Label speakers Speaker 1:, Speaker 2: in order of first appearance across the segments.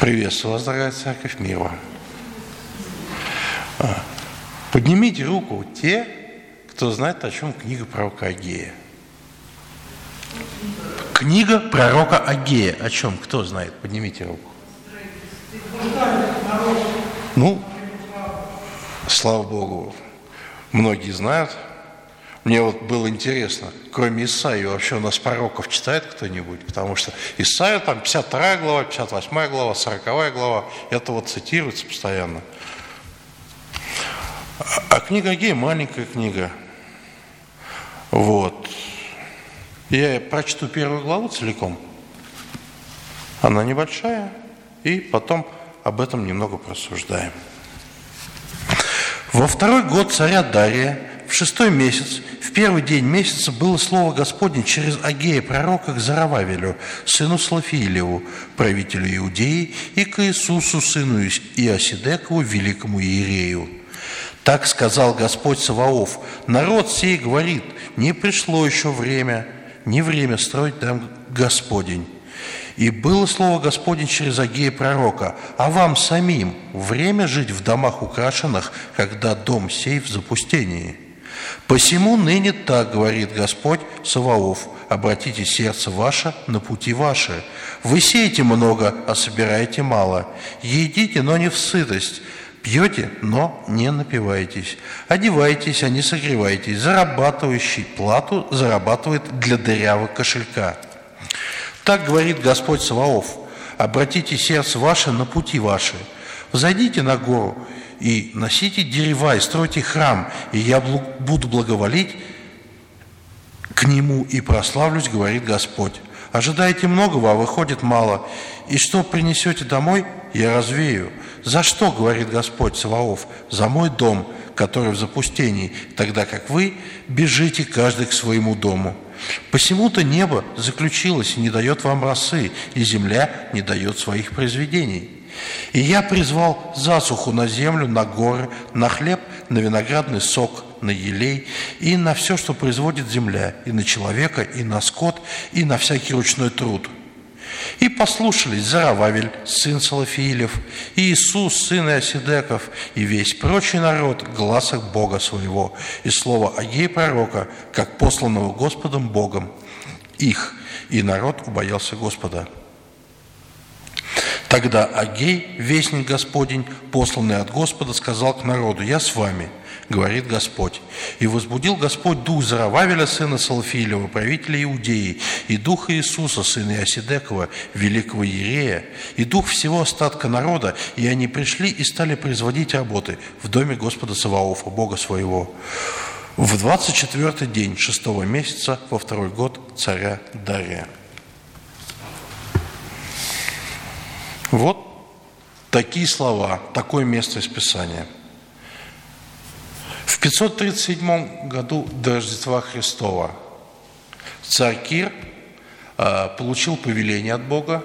Speaker 1: Приветствую вас, дорогая церковь, мир вам. Поднимите руку те, кто знает, о чем книга пророка Агея. Книга пророка Агея. О чем? Кто знает? Поднимите руку. Ну, слава Богу, многие знают. Мне вот было интересно, кроме Исаии, вообще у нас пророков читает кто-нибудь? Потому что Исаия, там 52 глава, 58 глава, 40 глава, это вот цитируется постоянно. А книга Агея маленькая книга. Вот. Я прочту первую главу целиком. Она небольшая, и потом об этом немного порассуждаем. Во второй год царя Дария, в 6-й месяц, в первый день месяца было слово Господне через Агея пророка к Зарававелю, сыну Салафиилеву, правителю Иудеи, и к Иисусу, сыну Иосидекову, великому иерею. Так сказал Господь Саваоф: народ сей говорит, не пришло еще время, не время строить дом Господень. И было слово Господне через Агея пророка: а вам самим время жить в домах украшенных, когда дом сей в запустении? Посему ныне так говорит Господь Саваоф: обратите сердце ваше на пути ваши. Вы сеете много, а собираете мало. Едите, но не в сытость. Пьете, но не напивайтесь. Одевайтесь, а не согревайтесь. Зарабатывающий плату зарабатывает для дырявого кошелька. Так говорит Господь Саваоф: обратите сердце ваше на пути ваши. Взойдите на гору и носите дерева, и стройте храм, и я буду благоволить к нему и прославлюсь, говорит Господь. Ожидаете многого, а выходит мало. И что принесете домой, я развею. За что, говорит Господь Саваоф? За мой дом, который в запустении, тогда как вы бежите каждый к своему дому. Посему-то небо заключилось и не дает вам росы, и земля не дает своих произведений. И я призвал засуху на землю, на горы, на хлеб, на виноградный сок, на елей, и на все, что производит земля, и на человека, и на скот, и на всякий ручной труд. И послушались Зарававель, сын Салафиилев, и Иисус, сын Иосидеков, и весь прочий народ гласа Бога своего, и слово Агея пророка, как посланного Господом Богом их, и народ убоялся Господа. Тогда Агей, вестник Господень, посланный от Господа, сказал к народу: я с вами, говорит Господь. И возбудил Господь дух Зарававеля, сына Салафиилева, правителя Иудеи, и дух Иисуса, сына Иосидекова, великого иерея, и дух всего остатка народа, и они пришли и стали производить работы в доме Господа Саваофа, Бога своего, в 24-й день 6-го месяца, во второй год царя Дария. Вот такие слова, такое место из Писания. В 537 году до Рождества Христова царь Кир получил повеление от Бога,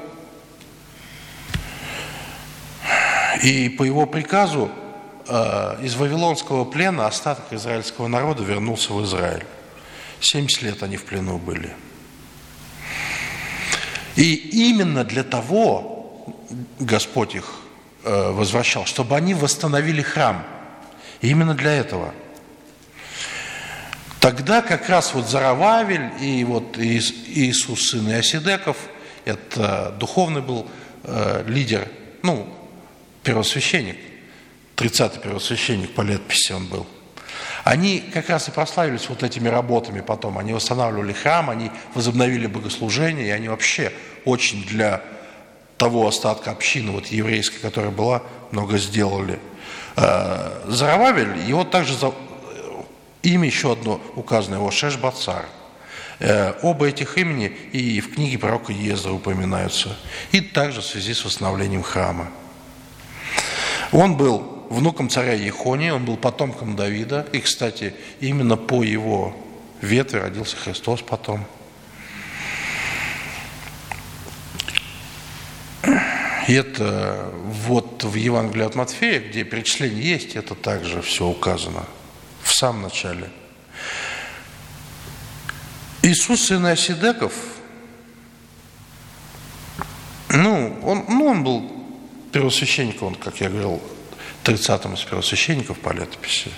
Speaker 1: и по его приказу из вавилонского плена остаток израильского народа вернулся в Израиль. 70 лет они в плену были. И именно для того Господь их возвращал, чтобы они восстановили храм. И именно для этого. Тогда как раз вот Зарававель и вот Иисус, сын Иосидеков, это духовный был лидер, первосвященник, 30-й первосвященник по летописи он был. Они как раз и прославились вот этими работами потом. Они восстанавливали храм, они возобновили богослужение, и они вообще очень для того остатка общины вот еврейской, которая была, много сделали. Зарававель, его также имя еще одно указано, его Шешбацар. Оба этих имени и в книге пророка Ездра упоминаются. И также в связи с восстановлением храма. Он был внуком царя Ехонии, он был потомком Давида. И, кстати, именно по его ветви родился Христос потом. И это вот в Евангелии от Матфея, где перечисление есть, это также все указано в самом начале. Иисус, сын Иосидеков, он был первосвященника, он, как я говорил, 30-м из первосвященников по летописи.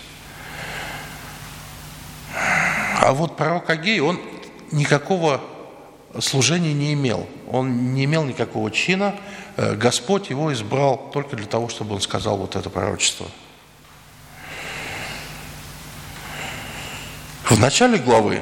Speaker 1: А вот пророк Агей, он никакого служения не имел. Он не имел никакого чина. Господь его избрал только для того, чтобы он сказал вот это пророчество. В начале главы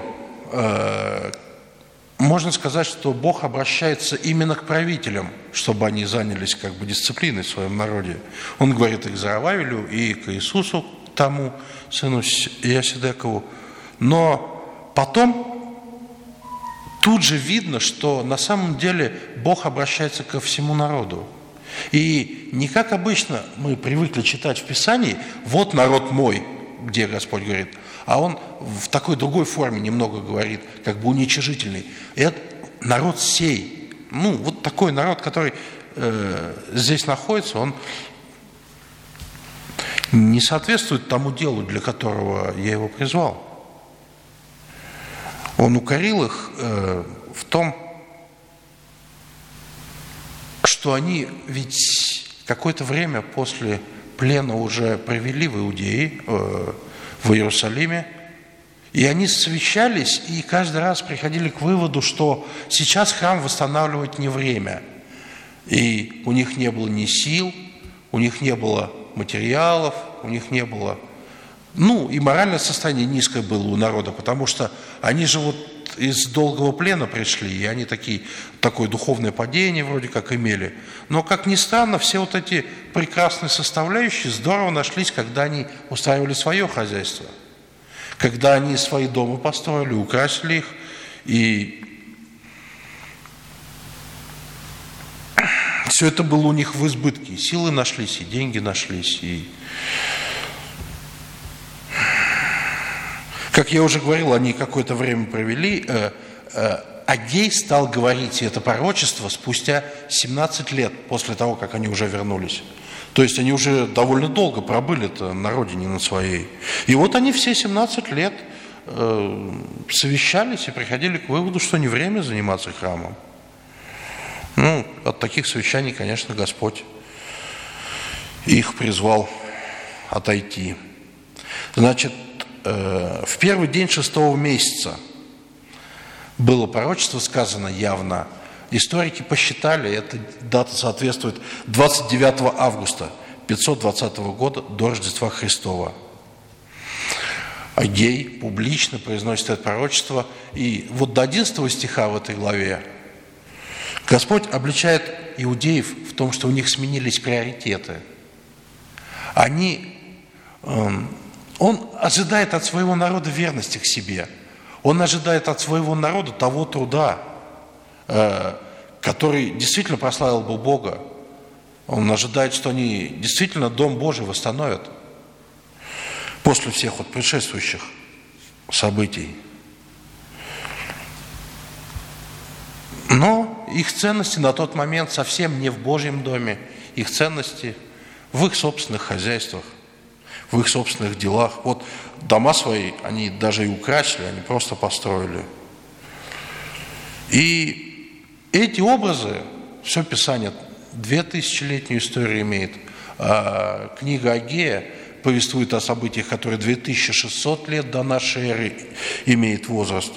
Speaker 1: можно сказать, что Бог обращается именно к правителям, чтобы они занялись как бы дисциплиной в своем народе. Он говорит и к Зарававелю, и к Иисусу, тому, сыну Иосидекову. Но потом тут же видно, что на самом деле Бог обращается ко всему народу. И не как обычно мы привыкли читать в Писании, вот народ мой, где Господь говорит, а он в такой другой форме немного говорит, как бы уничижительный. Это народ сей. Вот такой народ, который здесь находится, он не соответствует тому делу, для которого я его призвал. Он укорил их в том, что они ведь какое-то время после плена уже провели в Иудее, в Иерусалиме, и они совещались и каждый раз приходили к выводу, что сейчас храм восстанавливать не время. И у них не было ни сил, у них не было материалов, у них не было... и моральное состояние низкое было у народа, потому что они же вот из долгого плена пришли, и они такое духовное падение вроде как имели. Но, как ни странно, все вот эти прекрасные составляющие здорово нашлись, когда они устраивали свое хозяйство, когда они свои дома построили, украсили их, и все это было у них в избытке. И силы нашлись, и деньги нашлись, и... Как я уже говорил, они какое-то время провели. Агей стал говорить это пророчество спустя 17 лет после того, как они уже вернулись. То есть они уже довольно долго пробыли-то на родине на своей. И вот они все 17 лет совещались и приходили к выводу, что не время заниматься храмом. От таких совещаний, конечно, Господь их призвал отойти. Значит, в первый день 6-го месяца было пророчество сказано явно. Историки посчитали, эта дата соответствует 29 августа 520 года до Рождества Христова. Агей публично произносит это пророчество. И вот до 11 стиха в этой главе Господь обличает иудеев в том, что у них сменились приоритеты. Он ожидает от своего народа верности к себе. Он ожидает от своего народа того труда, который действительно прославил бы Бога. Он ожидает, что они действительно Дом Божий восстановят после всех предшествующих событий. Но их ценности на тот момент совсем не в Божьем доме. Их ценности в их собственных хозяйствах, в их собственных делах. Вот дома свои они даже и украсили, они просто построили. И эти образы, все Писание 2000-летнюю историю имеет. Книга Агея повествует о событиях, которые 2600 лет до нашей эры имеет возраст.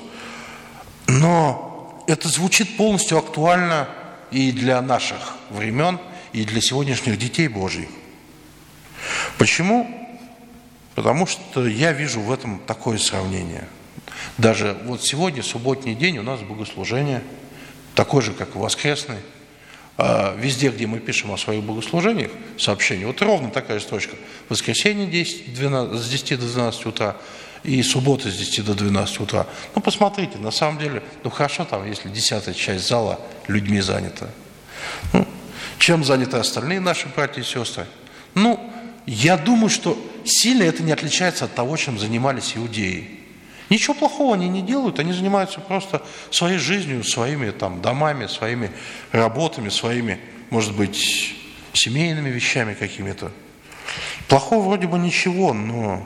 Speaker 1: Но это звучит полностью актуально и для наших времен, и для сегодняшних детей Божьих. Почему? Потому что я вижу в этом такое сравнение. Даже вот сегодня, субботний день, у нас богослужение, такое же, как и воскресный. Везде, где мы пишем о своих богослужениях, сообщения, вот ровно такая строчка. Воскресенье с 10 до 12 утра и суббота с 10 до 12 утра. Посмотрите, на самом деле, хорошо там, если 10-я часть зала людьми занята. Чем заняты остальные наши братья и сестры? Я думаю, что сильно это не отличается от того, чем занимались иудеи. Ничего плохого они не делают, они занимаются просто своей жизнью, своими домами, своими работами, своими, может быть, семейными вещами какими-то. Плохого вроде бы ничего, но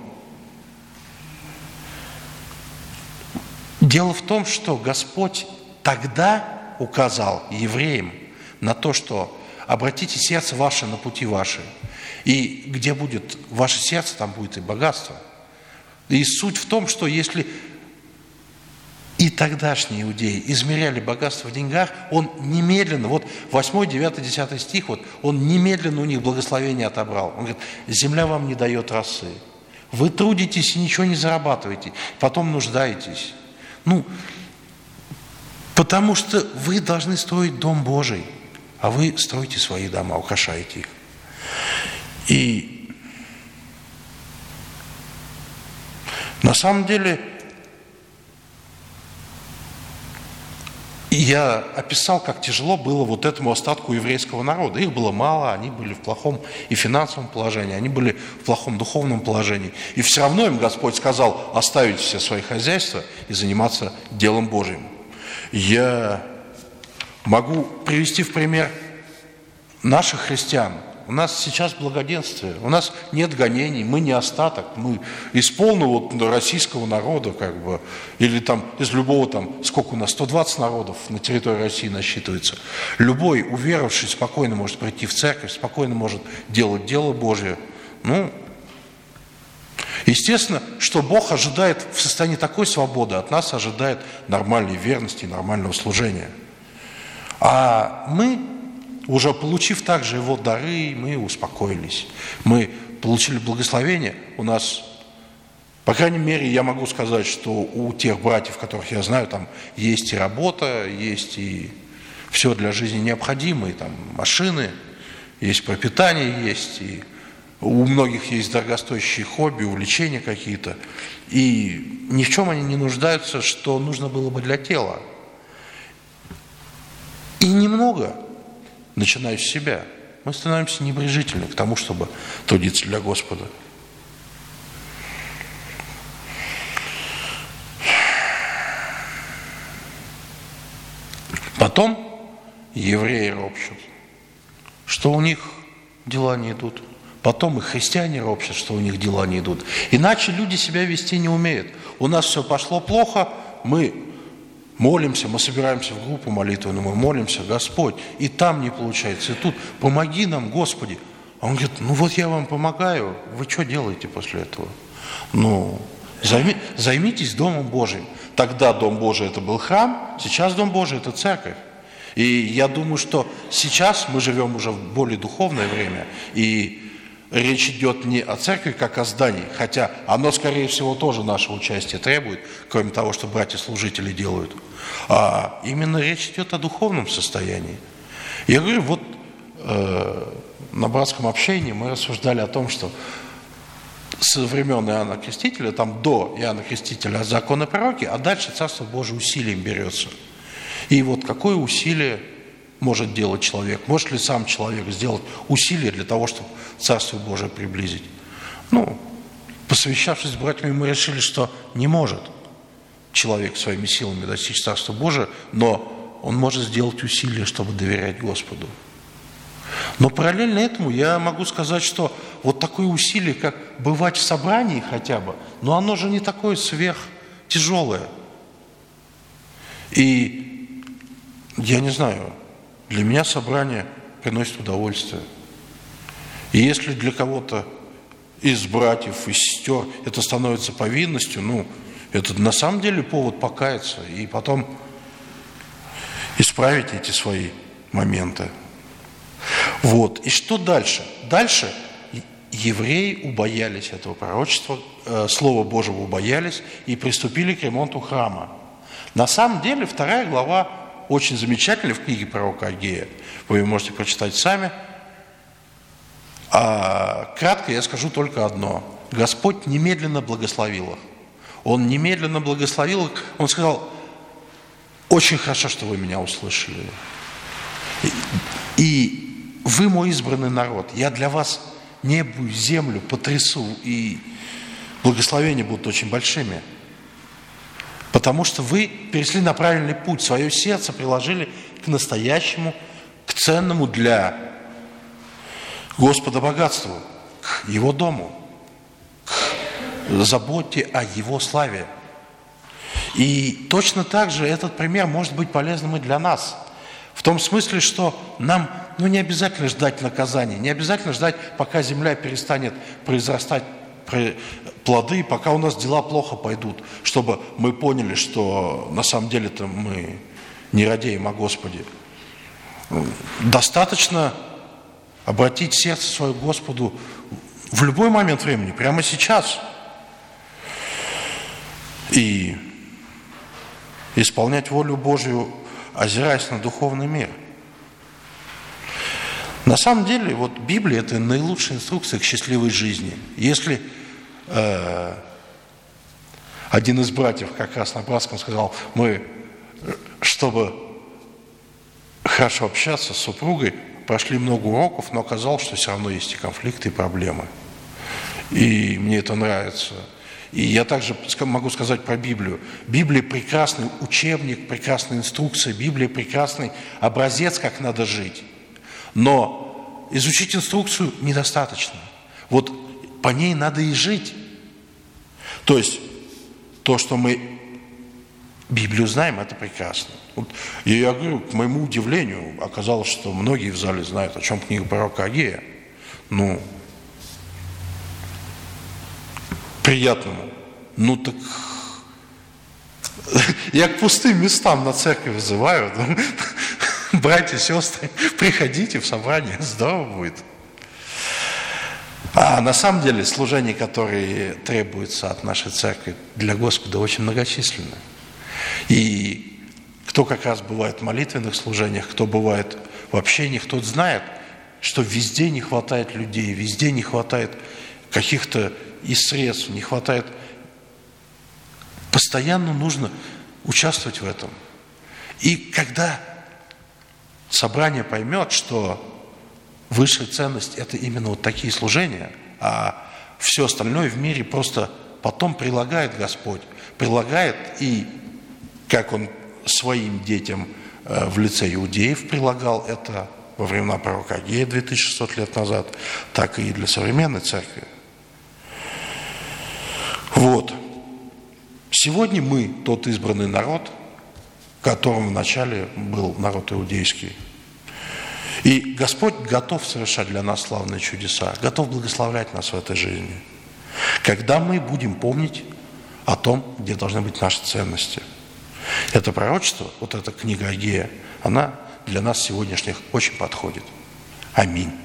Speaker 1: дело в том, что Господь тогда указал евреям на то, что обратите сердце ваше на пути ваши. И где будет ваше сердце, там будет и богатство. И суть в том, что если и тогдашние иудеи измеряли богатство в деньгах, он немедленно, вот 8, 9, 10 стих, вот, он немедленно у них благословение отобрал. Он говорит, земля вам не дает росы. Вы трудитесь и ничего не зарабатываете, потом нуждаетесь. Потому что вы должны строить дом Божий, а вы строите свои дома, украшаете их. И на самом деле я описал, как тяжело было вот этому остатку еврейского народа. Их было мало, они были в плохом и финансовом положении, они были в плохом духовном положении. И все равно им Господь сказал оставить все свои хозяйства и заниматься делом Божьим. Я могу привести в пример наших христиан. У нас сейчас благоденствие, у нас нет гонений, мы не остаток, мы из полного российского народа, или там из любого, сколько у нас, 120 народов на территории России насчитывается. Любой уверовавший спокойно может прийти в церковь, спокойно может делать дело Божие. Естественно, что Бог ожидает в состоянии такой свободы, от нас ожидает нормальной верности, нормального служения. А мы, уже получив также Его дары, мы успокоились. Мы получили благословение. У нас, по крайней мере, я могу сказать, что у тех братьев, которых я знаю, там есть и работа, есть и все для жизни необходимое, там машины, есть пропитание, есть и у многих есть дорогостоящие хобби, увлечения какие-то. И ни в чем они не нуждаются, что нужно было бы для тела. И немного, начиная с себя, мы становимся небрежительны к тому, чтобы трудиться для Господа. Потом евреи ропщут, что у них дела не идут. Потом и христиане ропщут, что у них дела не идут. Иначе люди себя вести не умеют. У нас все пошло плохо, мы молимся, мы собираемся в группу молитвенную, мы молимся, Господь, и там не получается, и тут, помоги нам, Господи. А он говорит, вот я вам помогаю, вы что делаете после этого? Займитесь Домом Божьим. Тогда Дом Божий это был храм, сейчас Дом Божий это церковь. И я думаю, что сейчас мы живем уже в более духовное время, и речь идет не о церкви, как о здании, хотя оно, скорее всего, тоже нашего участия требует, кроме того, что братья-служители делают. А именно речь идет о духовном состоянии. Я говорю, на братском общении мы рассуждали о том, что со времен Иоанна Крестителя, там до Иоанна Крестителя законы пророки, а дальше Царство Божие усилием берется. И какое усилие может делать человек? Может ли сам человек сделать усилия для того, чтобы Царство Божие приблизить? Посовещавшись с братьями, мы решили, что не может человек своими силами достичь Царства Божия, но он может сделать усилия, чтобы доверять Господу. Но параллельно этому я могу сказать, что такое усилие, как бывать в собрании хотя бы, но оно же не такое сверхтяжелое. И я не знаю, для меня собрание приносит удовольствие. И если для кого-то из братьев, из сестер это становится повинностью, это на самом деле повод покаяться и потом исправить эти свои моменты. И что дальше? Дальше евреи убоялись этого пророчества, Слова Божьего убоялись и приступили к ремонту храма. На самом деле 2 глава очень замечательная в книге пророка Агея. Вы ее можете прочитать сами. А кратко я скажу только одно. Господь немедленно благословил их. Он немедленно благословил их. Он сказал, очень хорошо, что вы меня услышали. И вы мой избранный народ. Я для вас небо и землю потрясу. И благословения будут очень большими. Потому что вы перешли на правильный путь. Свое сердце приложили к настоящему, к ценному для Господа богатству, к Его дому, к заботе о Его славе. И точно так же этот пример может быть полезным и для нас. В том смысле, что нам не обязательно ждать наказания, не обязательно ждать, пока земля перестанет произрастать плоды, пока у нас дела плохо пойдут, чтобы мы поняли, что на самом деле-то мы не радеем о Господе. Достаточно обратить сердце свое к Господу в любой момент времени, прямо сейчас, и исполнять волю Божью, озираясь на духовный мир. На самом деле, вот Библия – это наилучшая инструкция к счастливой жизни. Если один из братьев как раз на братском сказал, мы, чтобы хорошо общаться с супругой, прошли много уроков, но оказалось, что все равно есть и конфликты, и проблемы. И мне это нравится. И я также могу сказать про Библию. Библия – прекрасный учебник, прекрасная инструкция, Библия – прекрасный образец, как надо жить. Но изучить инструкцию недостаточно. Вот по ней надо и жить. То есть то, что мы Библию знаем, это прекрасно. Вот, и я говорю, к моему удивлению, оказалось, что многие в зале знают, о чем книга пророка Агея. Приятному. Так я к пустым местам на церковь вызываю. Братья, сестры, приходите в собрание, здорово будет. А на самом деле служения, которые требуются от нашей церкви для Господа, очень многочисленны. И кто как раз бывает в молитвенных служениях, кто бывает в общениях, тот знает, что везде не хватает людей, везде не хватает каких-то и средств, не хватает. Постоянно нужно участвовать в этом. И когда собрание поймет, что высшая ценность – это именно вот такие служения, а все остальное в мире просто потом прилагает Господь. Прилагает, и как Он своим детям в лице иудеев прилагал это во времена пророка Агея 2600 лет назад, так и для современной церкви. Вот. Сегодня мы тот избранный народ, которым вначале был народ иудейский. И Господь готов совершать для нас славные чудеса, готов благословлять нас в этой жизни, когда мы будем помнить о том, где должны быть наши ценности. Это пророчество, вот эта книга Агея, она для нас сегодняшних очень подходит. Аминь.